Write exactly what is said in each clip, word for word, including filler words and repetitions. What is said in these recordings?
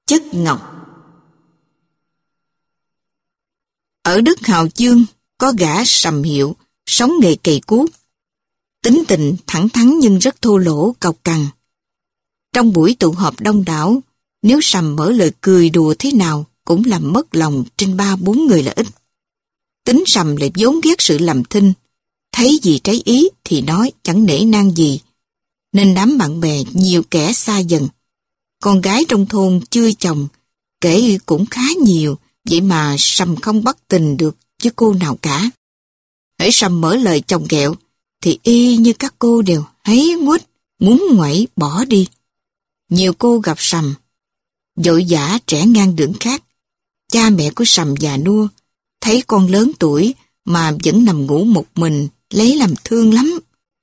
Chất ngọc. Ở đất Hào Dương có gã Sầm Hiệu, sống nghề cày cuốc. Tính tình thẳng thắn nhưng rất thô lỗ, cọc cằn. Trong buổi tụ họp đông đảo, nếu Sầm mở lời cười đùa thế nào cũng làm mất lòng trên ba bốn người là ít. Tính Sầm lại vốn ghét sự làm thinh, thấy gì trái ý thì nói, chẳng nể nang gì, nên đám bạn bè nhiều kẻ xa dần. Con gái trong thôn chưa chồng, kể cũng khá nhiều, vậy mà Sầm không bắt tình được với cô nào cả. Hễ Sầm mở lời chồng ghẹo, thì y như các cô đều háy nguết, muốn ngoảy bỏ đi. Nhiều cô gặp Sầm, vội vã trẻ ngang đường khác. Cha mẹ của Sầm già nua, thấy con lớn tuổi mà vẫn nằm ngủ một mình, lấy làm thương lắm.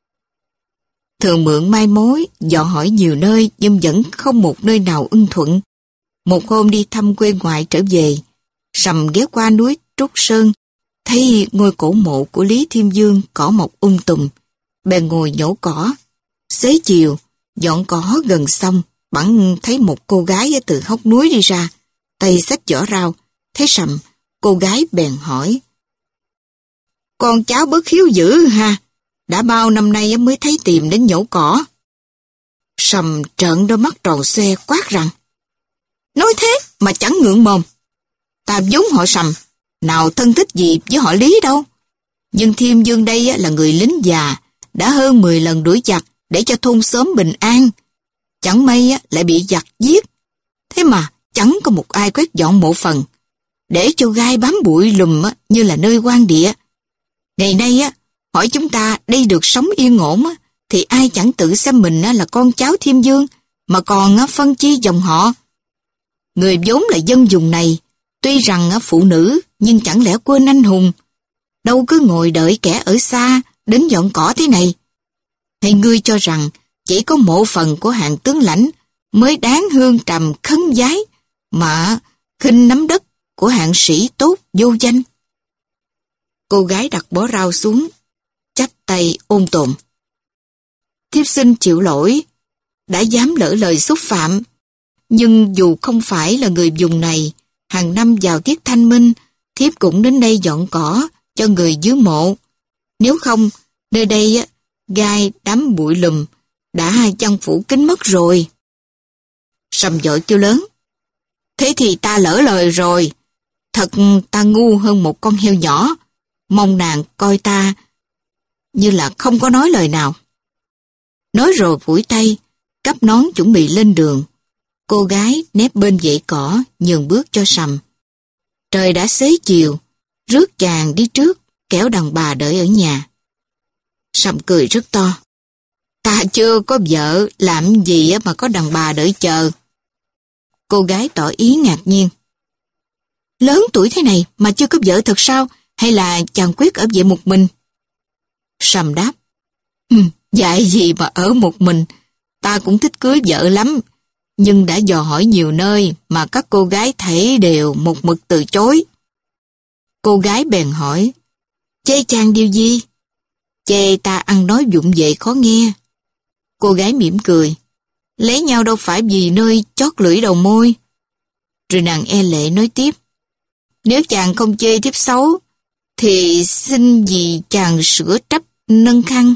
Thường mượn mai mối, dò hỏi nhiều nơi nhưng vẫn không một nơi nào ưng thuận. Một hôm đi thăm quê ngoại trở về, Sầm ghé qua núi Trúc Sơn, thấy ngôi cổ mộ của Lý Thiên Dương cỏ mọc um tùm, bèn ngồi nhổ cỏ. Xế chiều, dọn cỏ gần xong, bẵng thấy một cô gái từ hốc núi đi ra, tay xách giỏ rau. Thấy Sầm, cô gái bèn hỏi: "Con cháu bớt hiếu dữ ha, đã bao năm nay mới thấy tìm đến nhổ cỏ?" Sầm trợn đôi mắt tròn xoe quát rằng: "Nói thế mà chẳng ngượng mồm. Ta vốn họ Sầm, nào thân thích gì với họ Lý đâu. Nhưng Thiên Dương đây là người lính già, đã hơn mười lần đuổi giặc để cho thôn xóm bình an. Chẳng may lại bị giặc giết. Thế mà chẳng có một ai quét dọn mộ phần, để cho gai bám bụi lùm như là nơi quan địa. Ngày nay á, hỏi chúng ta đây được sống yên ổn á, thì ai chẳng tự xem mình là con cháu Thiên Dương, mà còn phân chia dòng họ. Người vốn là dân vùng này, tuy rằng phụ nữ nhưng chẳng lẽ quên anh hùng, đâu cứ ngồi đợi kẻ ở xa đến dọn cỏ thế này. Hay ngươi cho rằng chỉ có mộ phần của hạng tướng lãnh mới đáng hương trầm khấn vái, mà khinh nắm đất của hạng sĩ tốt vô danh?" Cô gái đặt bó rau xuống, chắp tay ôn tồn: "Thiếp xin chịu lỗi, đã dám lỡ lời xúc phạm. Nhưng dù không phải là người vùng này, hàng năm vào tiết thanh minh, thiếp cũng đến đây dọn cỏ cho người dưới mộ. Nếu không, nơi đây á, gai đám bụi lùm, đã chăn phủ kín mất rồi." Sầm vội kêu lớn: "Thế thì ta lỡ lời rồi. Thật ta ngu hơn một con heo nhỏ. Mong nàng coi ta như là không có nói lời nào." Nói rồi phủi tay, cắp nón chuẩn bị lên đường. Cô gái nép bên dãy cỏ, nhường bước cho Sầm. Trời đã xế chiều, rước chàng đi trước, kéo đàn bà đợi ở nhà. Sầm cười rất to: "Ta chưa có vợ, làm gì mà có đàn bà đợi chờ?" Cô gái tỏ ý ngạc nhiên: "Lớn tuổi thế này mà chưa có vợ thật sao? Hay là chàng quyết ở vậy một mình?" Sầm đáp: "Dạy gì mà ở một mình, ta cũng thích cưới vợ lắm. Nhưng đã dò hỏi nhiều nơi mà các cô gái thấy đều một mực từ chối." Cô gái bèn hỏi: "Chê chàng điều gì?" "Chê ta ăn nói vụng về khó nghe." Cô gái mỉm cười: "Lấy nhau đâu phải vì nơi chót lưỡi đầu môi." Rồi nàng e lệ nói tiếp: "Nếu chàng không chê thiếp xấu, thì xin gì chàng sửa trách nâng khăn."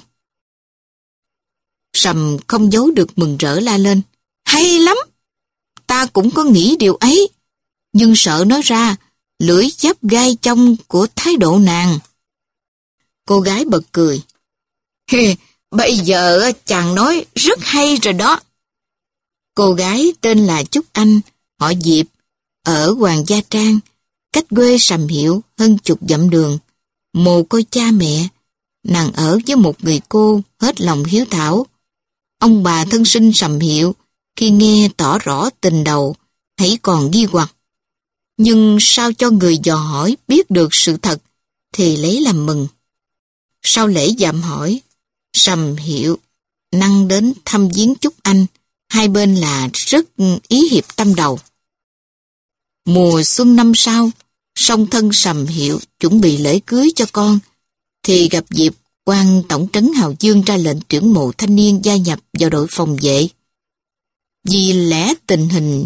Sầm không giấu được mừng rỡ la lên: "Hay lắm! Ta cũng có nghĩ điều ấy, nhưng sợ nói ra lưỡi giáp gai trong của thái độ nàng." Cô gái bật cười: "Hề, bây giờ chàng nói rất hay rồi đó." Cô gái tên là Trúc Anh, họ Diệp, ở Hoàng Gia Trang, cách quê Sầm Hiệu hơn chục dặm đường. Mồ côi cha mẹ, nàng ở với một người cô hết lòng hiếu thảo. Ông bà thân sinh Sầm Hiệu khi nghe tỏ rõ tình đầu, hãy còn nghi hoặc. Nhưng sao cho người dò hỏi biết được sự thật, thì lấy làm mừng. Sau lễ dạm hỏi, Sầm Hiệu năng đến thăm viếng Trúc Anh, hai bên là rất ý hiệp tâm đầu. Mùa xuân năm sau, song thân Sầm Hiệu chuẩn bị lễ cưới cho con, thì gặp dịp quan tổng trấn Hào Dương ra lệnh tuyển mộ thanh niên gia nhập vào đội phòng vệ. Vì lẽ tình hình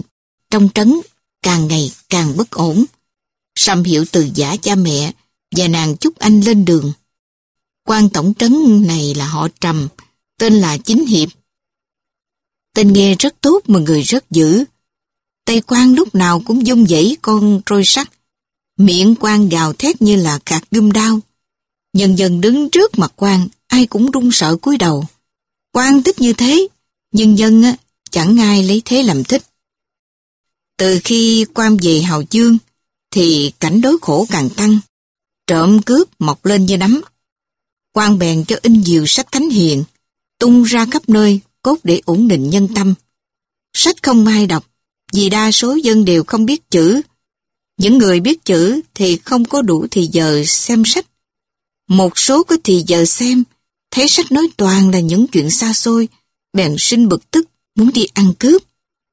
trong trấn càng ngày càng bất ổn. Sầm Hiệu từ giã cha mẹ và nàng Chúc Anh lên đường. Quan tổng trấn này là họ Trầm, tên là Chính Hiệp. Tên nghe rất tốt mà người rất dữ. Tay quan lúc nào cũng vung vẩy con trôi sắt, miệng quan gào thét như là cạc gươm đao. Nhân dân đứng trước mặt quan, ai cũng run sợ cúi đầu. Quan thích như thế, nhưng dân á, chẳng ai lấy thế làm thích. Từ khi quan về Hào Dương, thì cảnh đói khổ càng tăng, trộm cướp mọc lên như nấm. Quan bèn cho in nhiều sách thánh hiền, tung ra khắp nơi, cốt để ổn định nhân tâm. Sách không ai đọc, vì đa số dân đều không biết chữ. Những người biết chữ thì không có đủ thì giờ xem sách. Một số có thì giờ xem, thấy sách nói toàn là những chuyện xa xôi, bèn sinh bực tức, muốn đi ăn cướp.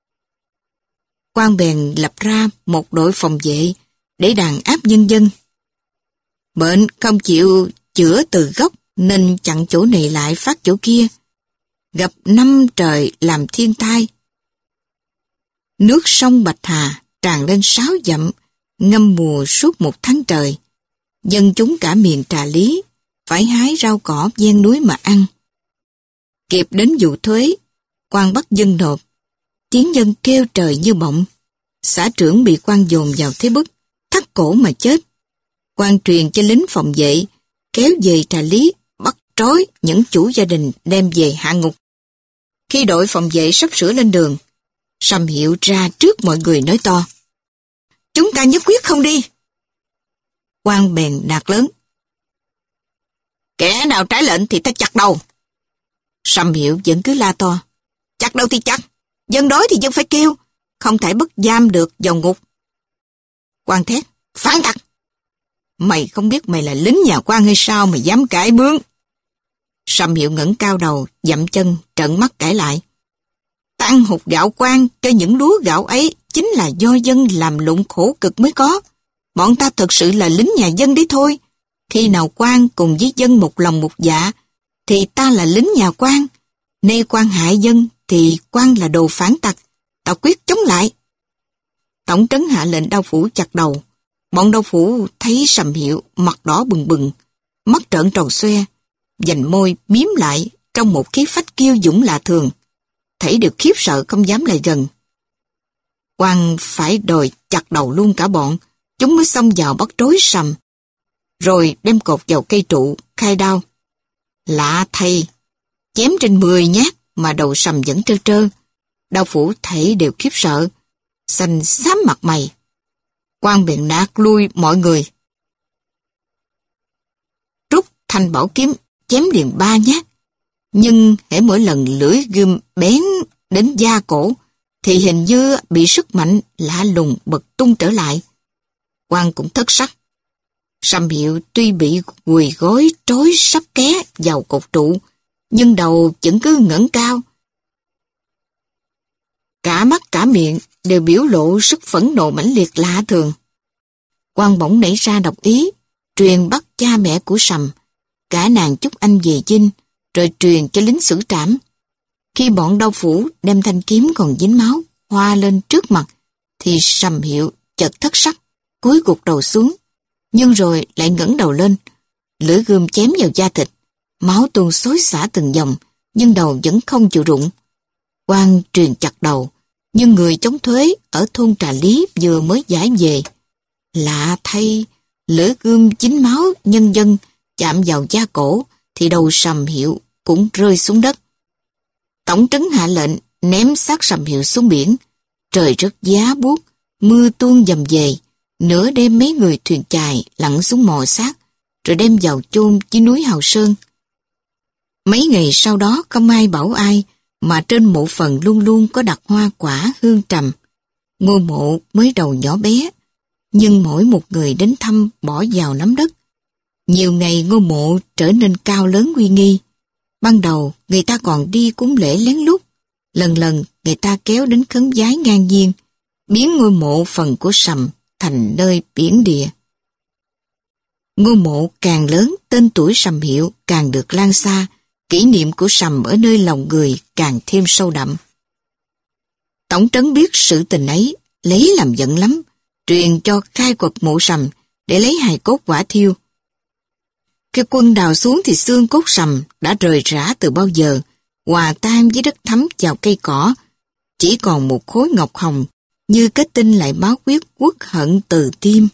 Quan bèn lập ra một đội phòng vệ để đàn áp nhân dân. Bệnh không chịu chữa từ gốc nên chặn chỗ này lại phát chỗ kia. Gặp năm trời làm thiên tai. Nước sông Bạch Hà tràn lên sáu dặm, ngâm mùa suốt một tháng trời. Dân chúng cả miền Trà Lý phải hái rau cỏ ven núi mà ăn. Kịp đến vụ thuế, quan bắt dân nộp. Tiếng dân kêu trời như bọng. Xã trưởng bị quan dồn vào thế bức, thắt cổ mà chết. Quan truyền cho lính phòng vệ, kéo về Trà Lý, bắt trói những chủ gia đình đem về hạ ngục. Khi đội phòng vệ sắp sửa lên đường, Sầm Hiệu ra trước mọi người nói to: "Chúng ta nhất quyết không đi." Quan bèn nạt lớn: "Kẻ nào trái lệnh thì ta chặt đầu." Sầm Hiệu vẫn cứ la to: "Chặt đâu thì chặt, dân đói thì dân phải kêu, không thể bắt giam được vào ngục." Quan thét: "Phản tặc! Mày không biết mày là lính nhà quan hay sao mà dám cãi bướng?" Sầm Hiệu ngẩng cao đầu, dậm chân, trợn mắt cãi lại: "Tăng hụt gạo quan cho những lúa gạo ấy chính là do dân làm lụng khổ cực mới có. Bọn ta thật sự là lính nhà dân đấy thôi. Khi nào quan cùng với dân một lòng một dạ, thì ta là lính nhà quan. Nay quan hại dân thì quan là đồ phản tặc. Ta quyết chống lại." Tổng trấn hạ lệnh đao phủ chặt đầu. Bọn đao phủ thấy Sầm Hiệu mặt đỏ bừng bừng, mắt trợn tròn xoe, vành môi miếm lại trong một khí phách kiêu dũng lạ thường. Thấy đều khiếp sợ không dám lại gần. Quan phải đòi chặt đầu luôn cả bọn, chúng mới xông vào bắt trối Sầm, rồi đem cột vào cây trụ, khai đao. Lạ thay, chém trên mười nhát mà đầu Sầm vẫn trơ trơ. Đao phủ thấy đều khiếp sợ, xanh xám mặt mày. Quan bèn nạt lui mọi người, rút thanh bảo kiếm chém liền ba nhát. Nhưng hễ mỗi lần lưỡi gươm bén đến da cổ thì hình như bị sức mạnh lạ lùng bật tung trở lại. Quan cũng thất sắc. Sầm Hiệu tuy bị quỳ gối trói sắp ké vào cột trụ, nhưng đầu vẫn cứ ngẩng cao. Cả mắt cả miệng đều biểu lộ sức phẫn nộ mãnh liệt lạ thường. Quan bỗng nảy ra độc ý, truyền bắt cha mẹ của Sầm, cả nàng Chúc Anh về Dinh, rồi truyền cho lính xử trảm. Khi bọn đao phủ đem thanh kiếm còn dính máu hoa lên trước mặt, thì Sầm Hiệu chợt thất sắc, cúi gục đầu xuống, nhưng rồi lại ngẩng đầu lên, lưỡi gươm chém vào da thịt, máu tuôn xối xả từng dòng, nhưng đầu vẫn không chịu rụng. Quan truyền chặt đầu, nhưng người chống thuế ở thôn Trà Lý vừa mới giải về. Lạ thay, lưỡi gươm dính máu nhân dân chạm vào da cổ, thì đầu Sầm Hiệu cũng rơi xuống đất. Tổng trấn hạ lệnh ném xác Sầm Hiệu xuống biển. Trời rất giá buốt, mưa tuôn dầm về. Nửa đêm mấy người thuyền chài lặn xuống mò xác, rồi đem vào chôn dưới núi Hào Sơn. Mấy ngày sau đó không ai bảo ai, mà trên mộ phần luôn luôn có đặt hoa quả hương trầm. Ngôi mộ mới đầu nhỏ bé, nhưng mỗi một người đến thăm bỏ vào nắm đất. Nhiều ngày ngôi mộ trở nên cao lớn uy nghi. Ban đầu người ta còn đi cúng lễ lén lút, lần lần người ta kéo đến khấn vái ngang nhiên, biến ngôi mộ phần của Sầm thành nơi biển địa. Ngôi mộ càng lớn, tên tuổi Sầm Hiệu càng được lan xa, kỷ niệm của Sầm ở nơi lòng người càng thêm sâu đậm. Tổng trấn biết sự tình ấy, lấy làm giận lắm, truyền cho khai quật mộ Sầm để lấy hài cốt quả thiêu. Khi quân đào xuống thì xương cốt Sầm đã rời rã từ bao giờ, hòa tan với đất thấm vào cây cỏ, chỉ còn một khối ngọc hồng như kết tinh lại báo quyết uất hận từ tim.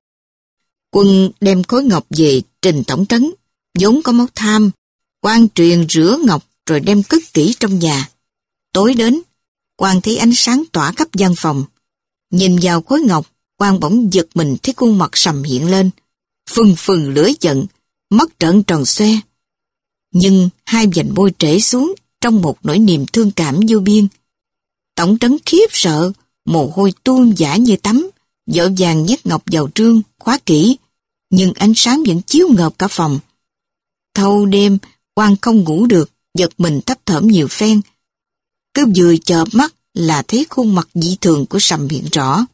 Quân đem khối ngọc về trình tổng trấn, vốn có máu tham, quan truyền rửa ngọc rồi đem cất kỹ trong nhà. Tối đến, quan thấy ánh sáng tỏa khắp gian phòng. Nhìn vào khối ngọc, quan bỗng giật mình thấy khuôn mặt Sầm hiện lên, phừng phừng lửa giận, mắt trợn tròn xoe. Nhưng hai vành môi trễ xuống trong một nỗi niềm thương cảm vô biên. Tổng trấn khiếp sợ, mồ hôi tuôn dã như tắm, vội vàng nhét ngọc vào trương, khóa kỹ, nhưng ánh sáng vẫn chiếu ngợp cả phòng. Thâu đêm, quan không ngủ được, giật mình thấp thởm nhiều phen. Cứ vừa chợp mắt là thấy khuôn mặt dị thường của Sầm hiện rõ.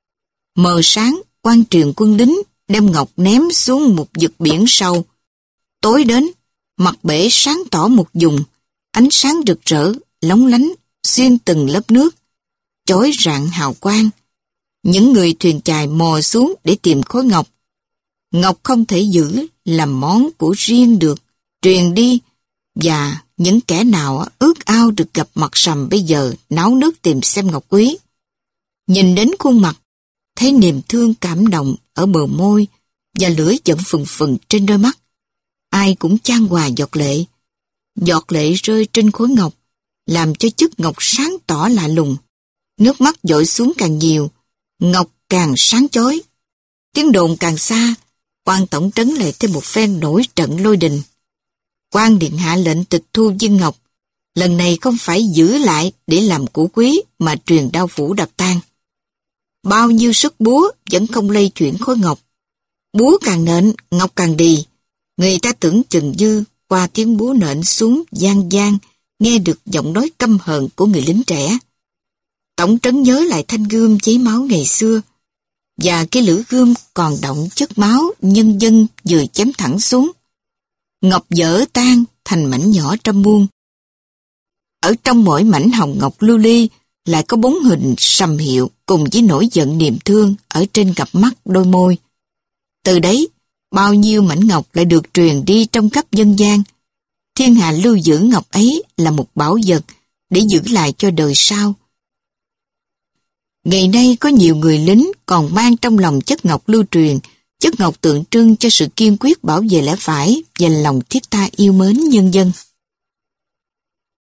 Mờ sáng, quan truyền quân lính đem ngọc ném xuống một vực biển sâu. Tối đến, mặt bể sáng tỏ một vùng, ánh sáng rực rỡ, lóng lánh, xuyên từng lớp nước, chói rạng hào quang. Những người thuyền chài mò xuống để tìm khối ngọc. Ngọc không thể giữ làm món của riêng được, truyền đi, và những kẻ nào ước ao được gặp mặt Sầm bây giờ náo nước tìm xem ngọc quý. Nhìn đến khuôn mặt, thấy niềm thương cảm động ở bờ môi và lửa giận phừng phừng trên đôi mắt. Ai cũng chan hòa giọt lệ. Giọt lệ rơi trên khối ngọc, làm cho chất ngọc sáng tỏ lạ lùng. Nước mắt dội xuống càng nhiều, ngọc càng sáng chói. Tiếng đồn càng xa, quan tổng trấn lại thêm một phen nổi trận lôi đình. Quan điện hạ lệnh tịch thu viên ngọc, lần này không phải giữ lại để làm của quý mà truyền đao phủ đập tan. Bao nhiêu sức búa vẫn không lay chuyển khối ngọc. Búa càng nện, ngọc càng đì. Người ta tưởng chừng dư qua tiếng búa nện xuống gian gian, nghe được giọng nói căm hờn của người lính trẻ. Tổng trấn nhớ lại thanh gươm cháy máu ngày xưa, và cái lưỡi gươm còn đọng chất máu nhân dân vừa chém thẳng xuống. Ngọc vỡ tan thành mảnh nhỏ trăm muôn. Ở trong mỗi mảnh hồng ngọc lưu ly lại có bốn hình Sầm hiệu cùng với nỗi giận niềm thương ở trên cặp mắt đôi môi. Từ đấy, bao nhiêu mảnh ngọc lại được truyền đi trong khắp dân gian. Thiên hạ lưu giữ ngọc ấy là một bảo vật để giữ lại cho đời sau. Ngày nay có nhiều người lính còn mang trong lòng chất ngọc lưu truyền, chất ngọc tượng trưng cho sự kiên quyết bảo vệ lẽ phải và lòng thiết tha yêu mến nhân dân.